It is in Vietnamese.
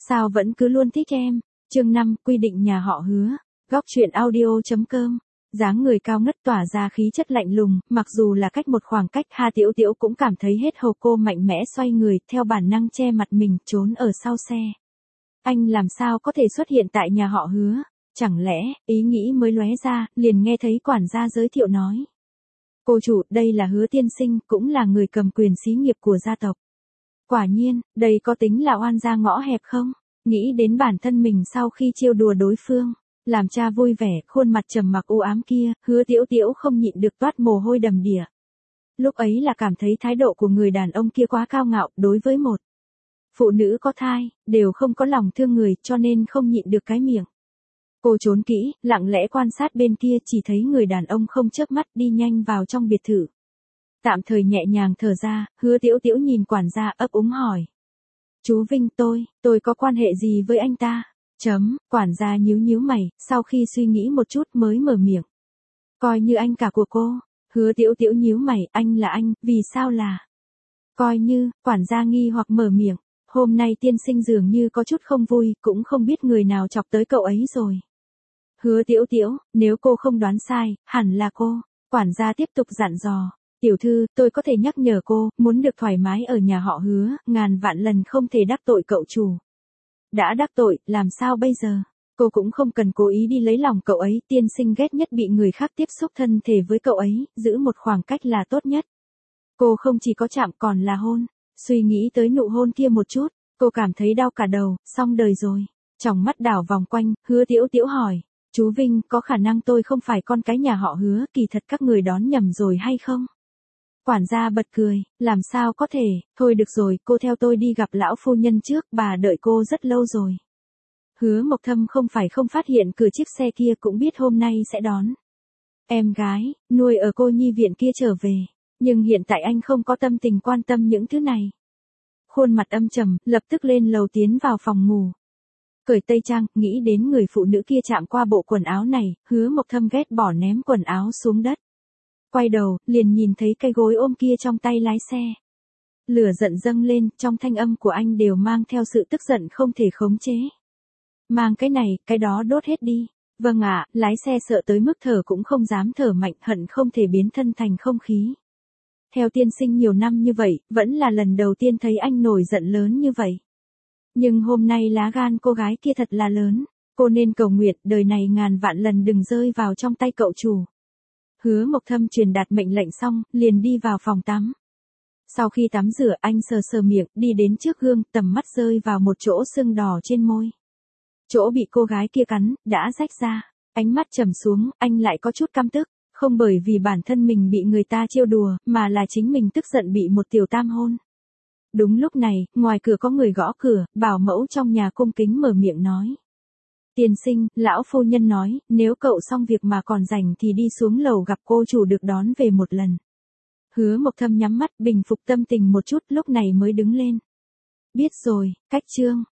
Sao vẫn cứ luôn thích em? Chương 5, quy định nhà họ Hứa. Góc truyện audio.com. Dáng người cao ngất tỏa ra khí chất lạnh lùng, mặc dù là cách một khoảng cách, Hà Tiểu Tiểu cũng cảm thấy hết hồn. Cô mạnh mẽ xoay người, theo bản năng che mặt mình, trốn ở sau xe. Anh làm sao có thể xuất hiện tại nhà họ Hứa? Chẳng lẽ, ý nghĩ mới lóe ra, liền nghe thấy quản gia giới thiệu nói. Cô chủ, đây là Hứa tiên sinh, cũng là người cầm quyền xí nghiệp của gia tộc. Quả nhiên, đây có tính là oan gia ngõ hẹp không? Nghĩ đến bản thân mình sau khi trêu đùa đối phương, làm cha vui vẻ, khuôn mặt trầm mặc u ám kia, Hứa Tiểu Tiểu không nhịn được toát mồ hôi đầm đìa. Lúc ấy là cảm thấy thái độ của người đàn ông kia quá cao ngạo, đối với một phụ nữ có thai, đều không có lòng thương người, cho nên không nhịn được cái miệng. Cô trốn kỹ, lặng lẽ quan sát bên kia, chỉ thấy người đàn ông không chớp mắt đi nhanh vào trong biệt thự. Tạm thời nhẹ nhàng thở ra, Hứa Tiểu Tiểu nhìn quản gia ấp úng hỏi. Chú Vinh, tôi có quan hệ gì với anh ta? Quản gia nhíu mày, sau khi suy nghĩ một chút mới mở miệng. Coi như anh cả của cô. Hứa Tiểu Tiểu nhíu mày, anh là anh, vì sao là? Coi như, quản gia nghi hoặc mở miệng. Hôm nay tiên sinh dường như có chút không vui, cũng không biết người nào chọc tới cậu ấy rồi. Hứa Tiểu Tiểu, nếu cô không đoán sai, hẳn là cô. Quản gia tiếp tục dặn dò. Tiểu thư, tôi có thể nhắc nhở cô, muốn được thoải mái ở nhà họ Hứa, ngàn vạn lần không thể đắc tội cậu chủ. Đã đắc tội, làm sao bây giờ? Cô cũng không cần cố ý đi lấy lòng cậu ấy, tiên sinh ghét nhất bị người khác tiếp xúc thân thể với cậu ấy, giữ một khoảng cách là tốt nhất. Cô không chỉ có chạm còn là hôn. Suy nghĩ tới nụ hôn kia một chút, cô cảm thấy đau cả đầu, xong đời rồi. Tròng mắt đảo vòng quanh, Hứa Tiểu Tiểu hỏi. Chú Vinh, có khả năng tôi không phải con cái nhà họ Hứa, kỳ thật các người đón nhầm rồi hay không? Quản gia bật cười, làm sao có thể, thôi được rồi, cô theo tôi đi gặp lão phu nhân trước, bà đợi cô rất lâu rồi. Hứa Mộc Thâm không phát hiện cửa chiếc xe kia, cũng biết hôm nay sẽ đón em gái, nuôi ở cô nhi viện kia trở về, nhưng hiện tại anh không có tâm tình quan tâm những thứ này. Khuôn mặt âm trầm, lập tức lên lầu tiến vào phòng ngủ. Cởi tây trang, nghĩ đến người phụ nữ kia chạm qua bộ quần áo này, Hứa Mộc Thâm ghét bỏ ném quần áo xuống đất. Quay đầu, liền nhìn thấy cây gối ôm kia trong tay lái xe. Lửa giận dâng lên, trong thanh âm của anh đều mang theo sự tức giận không thể khống chế. Mang cái này, cái đó đốt hết đi. Vâng ạ, lái xe sợ tới mức thở cũng không dám thở mạnh, hận không thể biến thân thành không khí. Theo tiên sinh nhiều năm như vậy, vẫn là lần đầu tiên thấy anh nổi giận lớn như vậy. Nhưng hôm nay lá gan cô gái kia thật là lớn. Cô nên cầu nguyện đời này ngàn vạn lần đừng rơi vào trong tay cậu chủ. Hứa Mộc Thâm truyền đạt mệnh lệnh xong, liền đi vào phòng tắm. Sau khi tắm rửa, anh sờ miệng, đi đến trước gương, tầm mắt rơi vào một chỗ sưng đỏ trên môi. Chỗ bị cô gái kia cắn, đã rách ra. Ánh mắt trầm xuống, anh lại có chút căm tức, không bởi vì bản thân mình bị người ta trêu đùa, mà là chính mình tức giận bị một tiểu tam hôn. Đúng lúc này, ngoài cửa có người gõ cửa, bảo mẫu trong nhà cung kính mở miệng nói. Tiên sinh, lão phu nhân nói, nếu cậu xong việc mà còn rảnh thì đi xuống lầu gặp cô chủ được đón về một lần. Hứa Mộc Thâm nhắm mắt, bình phục tâm tình một chút, lúc này mới đứng lên. Biết rồi, cách chương.